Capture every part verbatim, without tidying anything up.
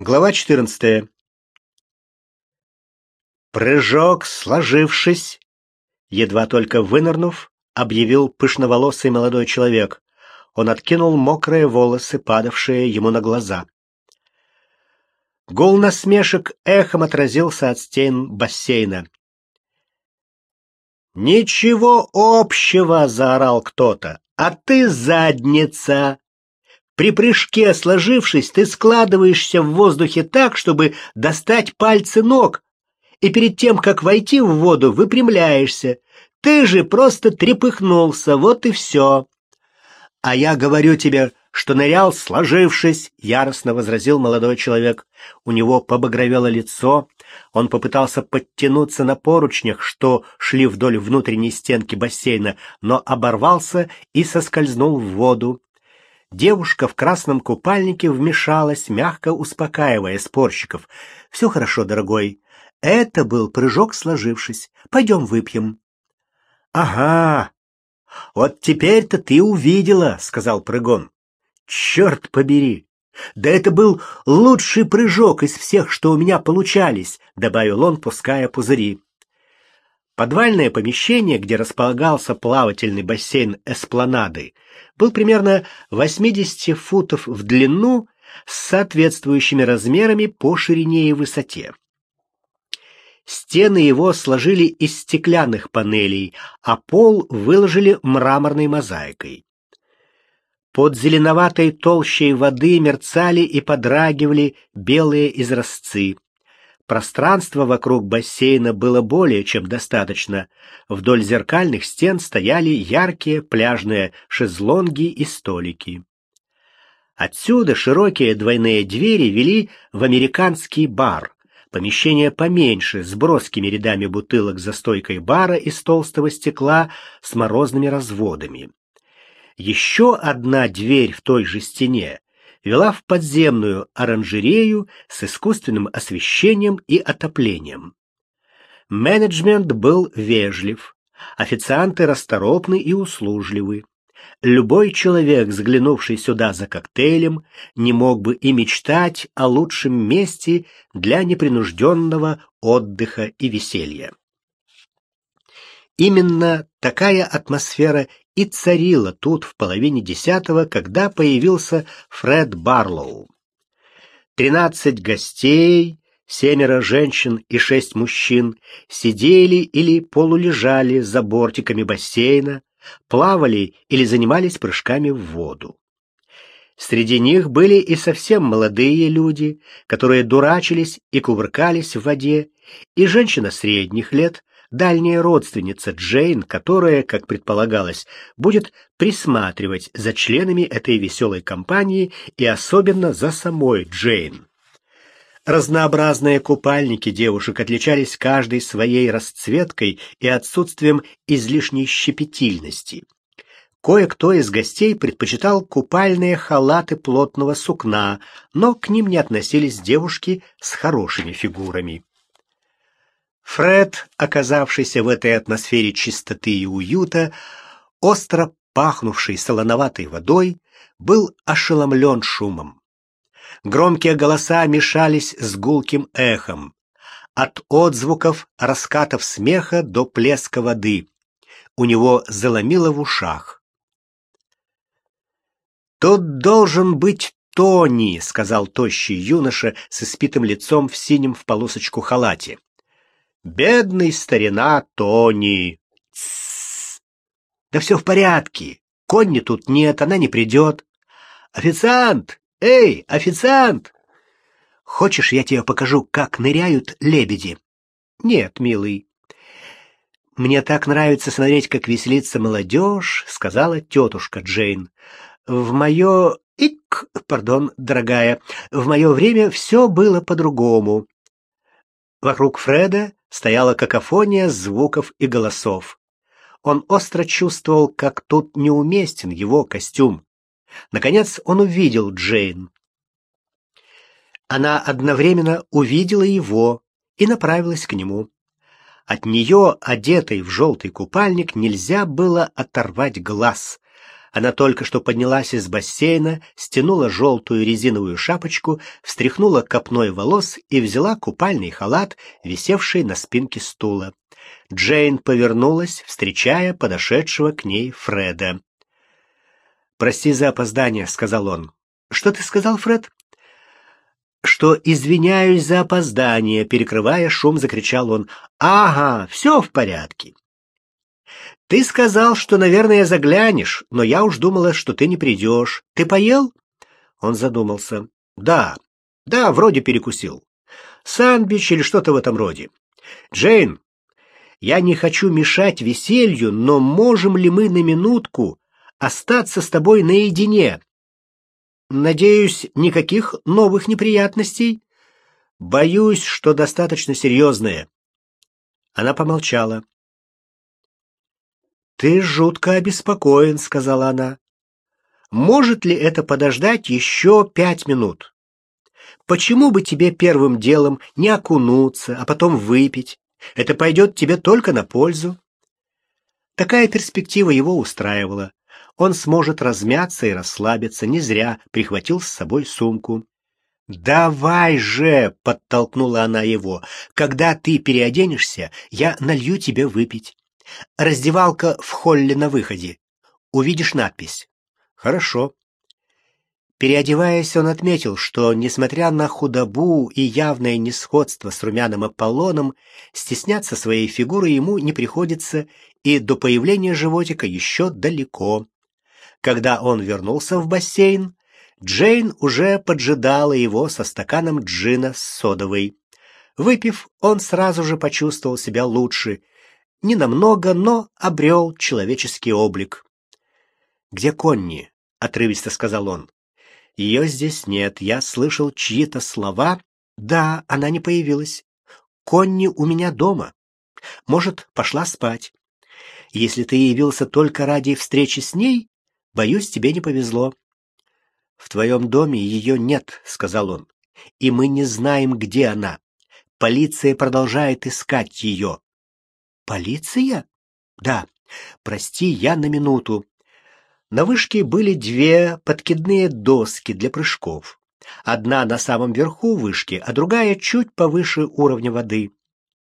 Глава четырнадцатая. Прыжок, сложившись, едва только вынырнув, объявил пышноволосый молодой человек. Он откинул мокрые волосы, падавшие ему на глаза. Гул насмешек эхом отразился от стен бассейна. «Ничего общего!» — заорал кто-то. «А ты задница!» При прыжке, сложившись, ты складываешься в воздухе так, чтобы достать пальцы ног, и перед тем, как войти в воду, выпрямляешься. Ты же просто трепыхнулся, вот и все. А я говорю тебе, что нырял, сложившись, — яростно возразил молодой человек. У него побагровело лицо, он попытался подтянуться на поручнях, что шли вдоль внутренней стенки бассейна, но оборвался и соскользнул в воду. Девушка в красном купальнике вмешалась, мягко успокаивая спорщиков. «Все хорошо, дорогой. Это был прыжок, сложившись. Пойдем выпьем». «Ага, вот теперь-то ты увидела», — сказал прыгун. «Черт побери! Да это был лучший прыжок из всех, что у меня получались», — добавил он, пуская пузыри. Подвальное помещение, где располагался плавательный бассейн эспланады, был примерно восемьдесят футов в длину с соответствующими размерами по ширине и высоте. Стены его сложили из стеклянных панелей, а пол выложили мраморной мозаикой. Под зеленоватой толщей воды мерцали и подрагивали белые изразцы. Пространства вокруг бассейна было более чем достаточно. Вдоль зеркальных стен стояли яркие пляжные шезлонги и столики. Отсюда широкие двойные двери вели в американский бар, помещение поменьше, с броскими рядами бутылок за стойкой бара из толстого стекла с морозными разводами. Еще одна дверь в той же стене вела в подземную оранжерею с искусственным освещением и отоплением. Менеджмент был вежлив, официанты расторопны и услужливы. Любой человек, взглянувший сюда за коктейлем, не мог бы и мечтать о лучшем месте для непринужденного отдыха и веселья. Именно такая атмосфера и царила тут в половине десятого, когда появился Фред Барлоу. Тринадцать гостей, семеро женщин и шесть мужчин сидели или полулежали за бортиками бассейна, плавали или занимались прыжками в воду. Среди них были и совсем молодые люди, которые дурачились и кувыркались в воде, и женщина средних лет, дальняя родственница Джейн, которая, как предполагалось, будет присматривать за членами этой веселой компании и особенно за самой Джейн. Разнообразные купальники девушек отличались каждой своей расцветкой и отсутствием излишней щепетильности. Кое-кто из гостей предпочитал купальные халаты плотного сукна, но к ним не относились девушки с хорошими фигурами. Фред, оказавшийся в этой атмосфере чистоты и уюта, остро пахнувший солоноватой водой, был ошеломлен шумом. Громкие голоса мешались с гулким эхом. От отзвуков, раскатов смеха до плеска воды. У него заломило в ушах. «Тут должен быть Тони», — сказал тощий юноша с испитым лицом в синем в полосочку халате. «Бедный старина Тони!» «Тссс! Да все в порядке. Конни тут нет, она не придет. Официант! Эй, официант! Хочешь, я тебе покажу, как ныряют лебеди?» «Нет, милый. Мне так нравится смотреть, как веселится молодежь», — сказала тетушка Джейн. «В мое... Ик, пардон, дорогая, в мое время все было по-другому». Вокруг Фреда стояла какофония звуков и голосов. Он остро чувствовал, как тут неуместен его костюм. Наконец он увидел Джейн. Она одновременно увидела его и направилась к нему. От нее, одетой в желтый купальник, нельзя было оторвать глаз. Она только что поднялась из бассейна, стянула желтую резиновую шапочку, встряхнула копной волос и взяла купальный халат, висевший на спинке стула. Джейн повернулась, встречая подошедшего к ней Фреда. «Прости за опоздание», — сказал он. «Что ты сказал, Фред?» «Что извиняюсь за опоздание», — перекрывая шум, закричал он. «Ага, все в порядке. Ты сказал, что, наверное, заглянешь, но я уж думала, что ты не придешь. Ты поел?» Он задумался. «Да, да, вроде перекусил. Сандвич или что-то в этом роде. Джейн, я не хочу мешать веселью, но можем ли мы на минутку остаться с тобой наедине? Надеюсь, никаких новых неприятностей? Боюсь, что достаточно серьезные». Она помолчала. «Ты жутко обеспокоен», — сказала она. «Может ли это подождать еще пять минут? Почему бы тебе первым делом не окунуться, а потом выпить? Это пойдет тебе только на пользу». Такая перспектива его устраивала. Он сможет размяться и расслабиться, не зря прихватил с собой сумку. «Давай же!» — подтолкнула она его. «Когда ты переоденешься, я налью тебе выпить. Раздевалка в холле на выходе. Увидишь надпись». «Хорошо». Переодеваясь, он отметил, что, несмотря на худобу и явное несходство с румяным Аполлоном, стесняться своей фигуры ему не приходится, и до появления животика еще далеко. Когда он вернулся в бассейн, Джейн уже поджидала его со стаканом джина с содовой. Выпив, он сразу же почувствовал себя лучше. Ненамного, но обрел человеческий облик. «Где Конни?» — отрывисто сказал он. «Ее здесь нет. Я слышал чьи-то слова. Да, она не появилась. Конни у меня дома. Может, пошла спать. Если ты явился только ради встречи с ней, боюсь, тебе не повезло». «В твоем доме ее нет», — сказал он, — «и мы не знаем, где она. Полиция продолжает искать ее». «Полиция?» «Да. Прости, я на минуту». На вышке были две подкидные доски для прыжков. Одна на самом верху вышки, а другая чуть повыше уровня воды.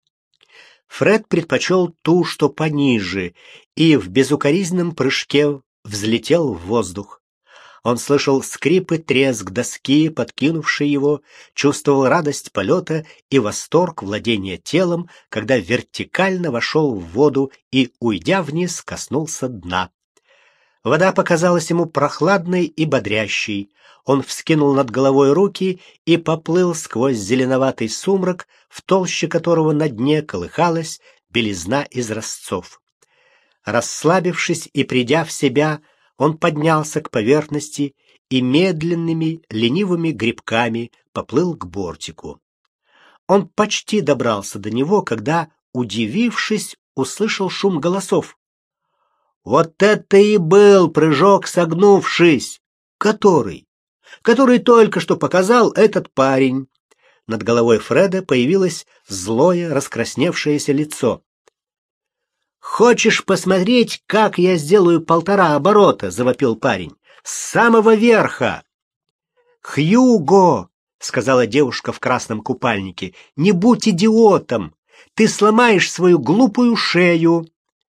Фред предпочел ту, что пониже, и в безукоризненном прыжке взлетел в воздух. Он слышал скрип и треск доски, подкинувшей его, чувствовал радость полета и восторг владения телом, когда вертикально вошел в воду и, уйдя вниз, коснулся дна. Вода показалась ему прохладной и бодрящей. Он вскинул над головой руки и поплыл сквозь зеленоватый сумрак, в толще которого на дне колыхалась белизна изразцов. Расслабившись и придя в себя, он поднялся к поверхности и медленными, ленивыми грибками поплыл к бортику. Он почти добрался до него, когда, удивившись, услышал шум голосов. «Вот это и был прыжок, согнувшись! Который? Который только что показал этот парень!» Над головой Фреда появилось злое, раскрасневшееся лицо. «Хочешь посмотреть, как я сделаю полтора оборота?» — завопил парень. «С самого верха!» «Хьюго!» — сказала девушка в красном купальнике. «Не будь идиотом! Ты сломаешь свою глупую шею!»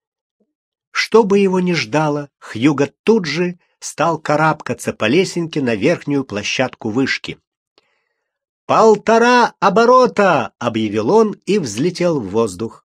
Что бы его ни ждало, Хьюго тут же стал карабкаться по лесенке на верхнюю площадку вышки. «Полтора оборота!» — объявил он и взлетел в воздух.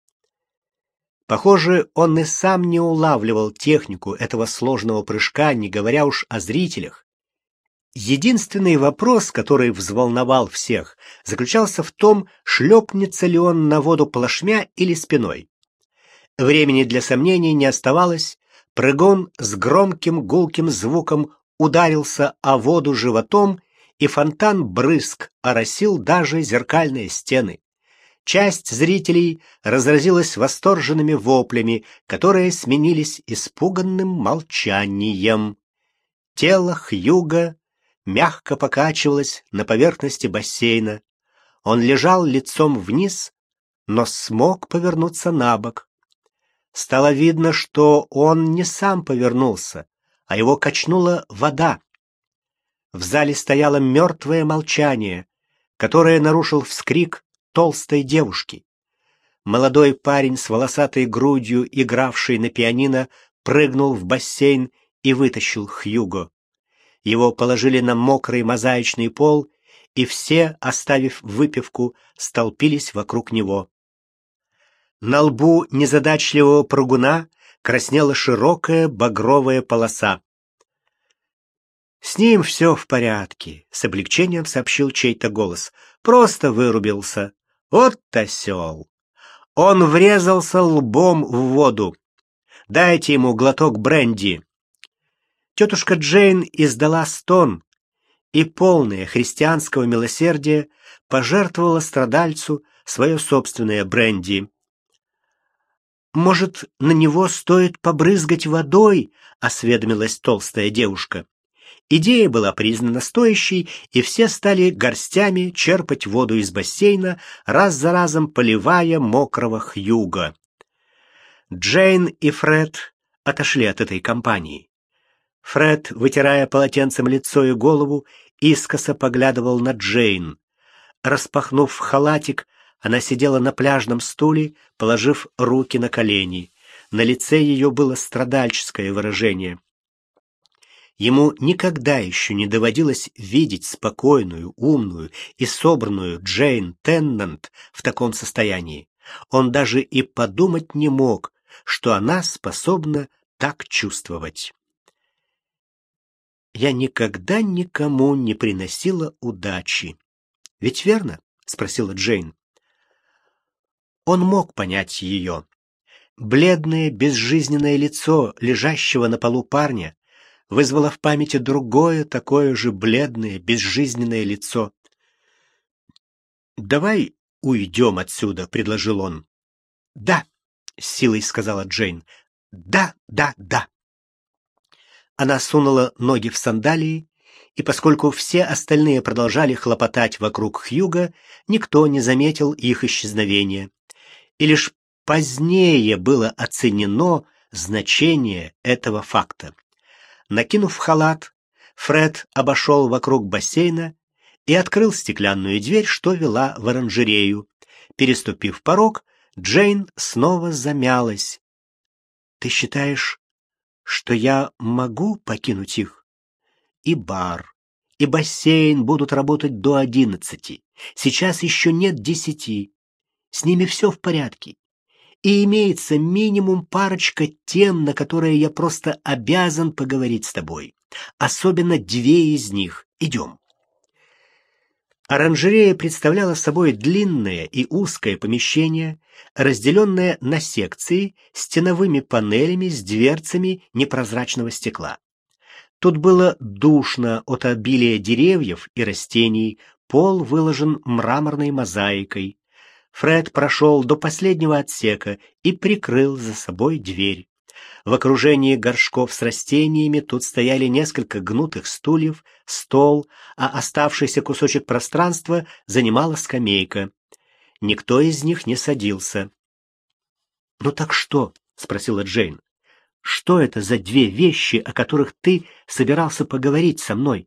Похоже, он и сам не улавливал технику этого сложного прыжка, не говоря уж о зрителях. Единственный вопрос, который взволновал всех, заключался в том, шлепнется ли он на воду плашмя или спиной. Времени для сомнений не оставалось. Прыгун с громким гулким звуком ударился о воду животом, и фонтан брызг оросил даже зеркальные стены. Часть зрителей разразилась восторженными воплями, которые сменились испуганным молчанием. Тело Хьюго мягко покачивалось на поверхности бассейна. Он лежал лицом вниз, но смог повернуться на бок. Стало видно, что он не сам повернулся, а его качнула вода. В зале стояло мертвое молчание, которое нарушил вскрик толстой девушки. Молодой парень с волосатой грудью, игравший на пианино, прыгнул в бассейн и вытащил Хьюго. Его положили на мокрый мозаичный пол, и все, оставив выпивку, столпились вокруг него. На лбу незадачливого прыгуна краснела широкая багровая полоса. «С ним все в порядке», — с облегчением сообщил чей-то голос. «Просто вырубился. Вот осел! Он врезался лбом в воду. Дайте ему глоток бренди». Тетушка Джейн издала стон и, полная христианского милосердия, пожертвовала страдальцу свое собственное бренди. «Может, на него стоит побрызгать водой?» — осведомилась толстая девушка. Идея была признана стоящей, и все стали горстями черпать воду из бассейна, раз за разом поливая мокрого Хьюго. Джейн и Фред отошли от этой компании. Фред, вытирая полотенцем лицо и голову, искоса поглядывал на Джейн. Распахнув халатик, она сидела на пляжном стуле, положив руки на колени. На лице ее было страдальческое выражение. Ему никогда еще не доводилось видеть спокойную, умную и собранную Джейн Теннант в таком состоянии. Он даже и подумать не мог, что она способна так чувствовать. «Я никогда никому не приносила удачи. Ведь верно?» — спросила Джейн. Он мог понять ее. Бледное, безжизненное лицо лежащего на полу парня вызвало в памяти другое, такое же бледное, безжизненное лицо. «Давай уйдем отсюда», — предложил он. «Да», — с силой сказала Джейн. «Да, да, да». Она сунула ноги в сандалии, и поскольку все остальные продолжали хлопотать вокруг Хьюга, никто не заметил их исчезновения. И лишь позднее было оценено значение этого факта. Накинув халат, Фред обошел вокруг бассейна и открыл стеклянную дверь, что вела в оранжерею. Переступив порог, Джейн снова замялась. «Ты считаешь, что я могу покинуть их? И бар, и бассейн будут работать до одиннадцати. Сейчас еще нет десяти. С ними все в порядке. И имеется минимум парочка тем, на которые я просто обязан поговорить с тобой. Особенно две из них. Идем». Оранжерея представляла собой длинное и узкое помещение, разделенное на секции стеновыми панелями с дверцами непрозрачного стекла. Тут было душно от обилия деревьев и растений, пол выложен мраморной мозаикой. Фред прошел до последнего отсека и прикрыл за собой дверь. В окружении горшков с растениями тут стояли несколько гнутых стульев, стол, а оставшийся кусочек пространства занимала скамейка. Никто из них не садился. «Ну так что?» — спросила Джейн. «Что это за две вещи, о которых ты собирался поговорить со мной?»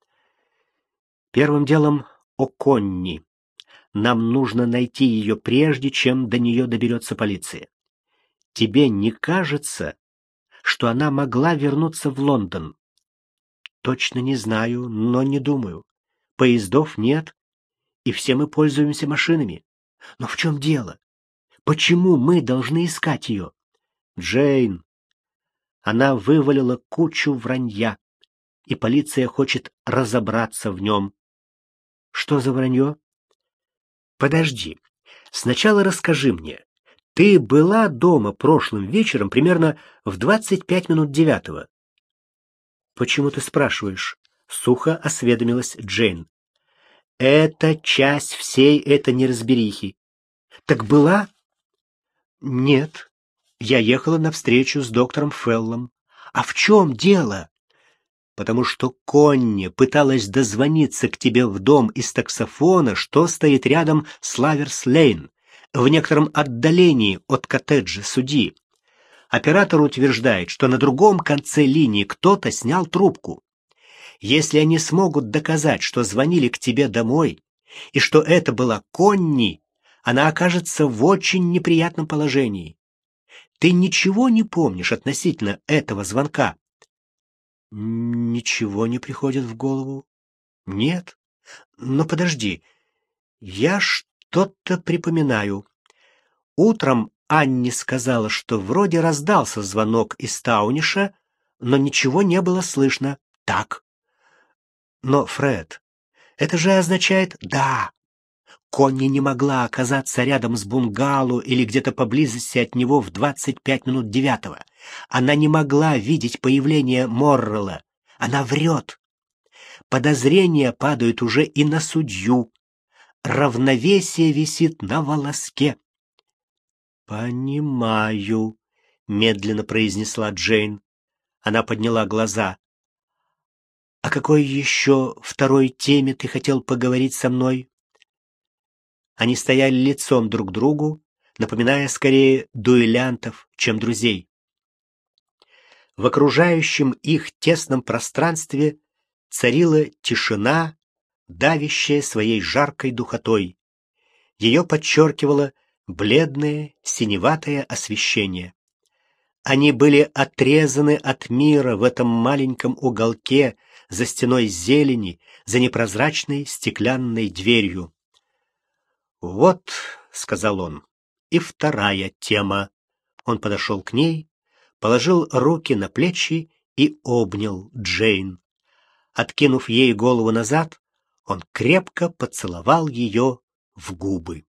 «Первым делом о Конни. Нам нужно найти ее прежде, чем до нее доберется полиция. Тебе не кажется, что она могла вернуться в Лондон?» «Точно не знаю, но не думаю. Поездов нет, и все мы пользуемся машинами. Но в чем дело? Почему мы должны искать ее?» «Джейн, она вывалила кучу вранья, и полиция хочет разобраться в нем». «Что за вранье?» «Подожди. Сначала расскажи мне. Ты была дома прошлым вечером примерно в двадцать пять минут девятого?» «Почему ты спрашиваешь?» — сухо осведомилась Джейн. «Это часть всей этой неразберихи». «Так была?» «Нет. Я ехала навстречу с доктором Феллом». «А в чем дело?» «Потому что Конни пыталась дозвониться к тебе в дом из таксофона, что стоит рядом с Лаверс-Лейн, в некотором отдалении от коттеджа судьи. Оператор утверждает, что на другом конце линии кто-то снял трубку. Если они смогут доказать, что звонили к тебе домой, и что это была Конни, она окажется в очень неприятном положении. Ты ничего не помнишь относительно этого звонка? Ничего не приходит в голову. Нет. Но подожди. Я что-то припоминаю. Утром Анни сказала, что вроде раздался звонок из Тауниша, но ничего не было слышно. Так. Но, Фред, это же означает «да». Конни не могла оказаться рядом с бунгало или где-то поблизости от него в двадцать пять минут девятого. Она не могла видеть появление Моррелла. Она врет. Подозрения падают уже и на судью. Равновесие висит на волоске. «Понимаю», — медленно произнесла Джейн. Она подняла глаза. «О какой еще второй теме ты хотел поговорить со мной?» Они стояли лицом друг к другу, напоминая скорее дуэлянтов, чем друзей. В окружающем их тесном пространстве царила тишина, давящая своей жаркой духотой. Ее подчеркивало бледное синеватое освещение. Они были отрезаны от мира в этом маленьком уголке, за стеной зелени, за непрозрачной стеклянной дверью. «Вот», — сказал он, — «и вторая тема». Он подошел к ней, положил руки на плечи и обнял Джейн. Откинув ей голову назад, он крепко поцеловал ее в губы.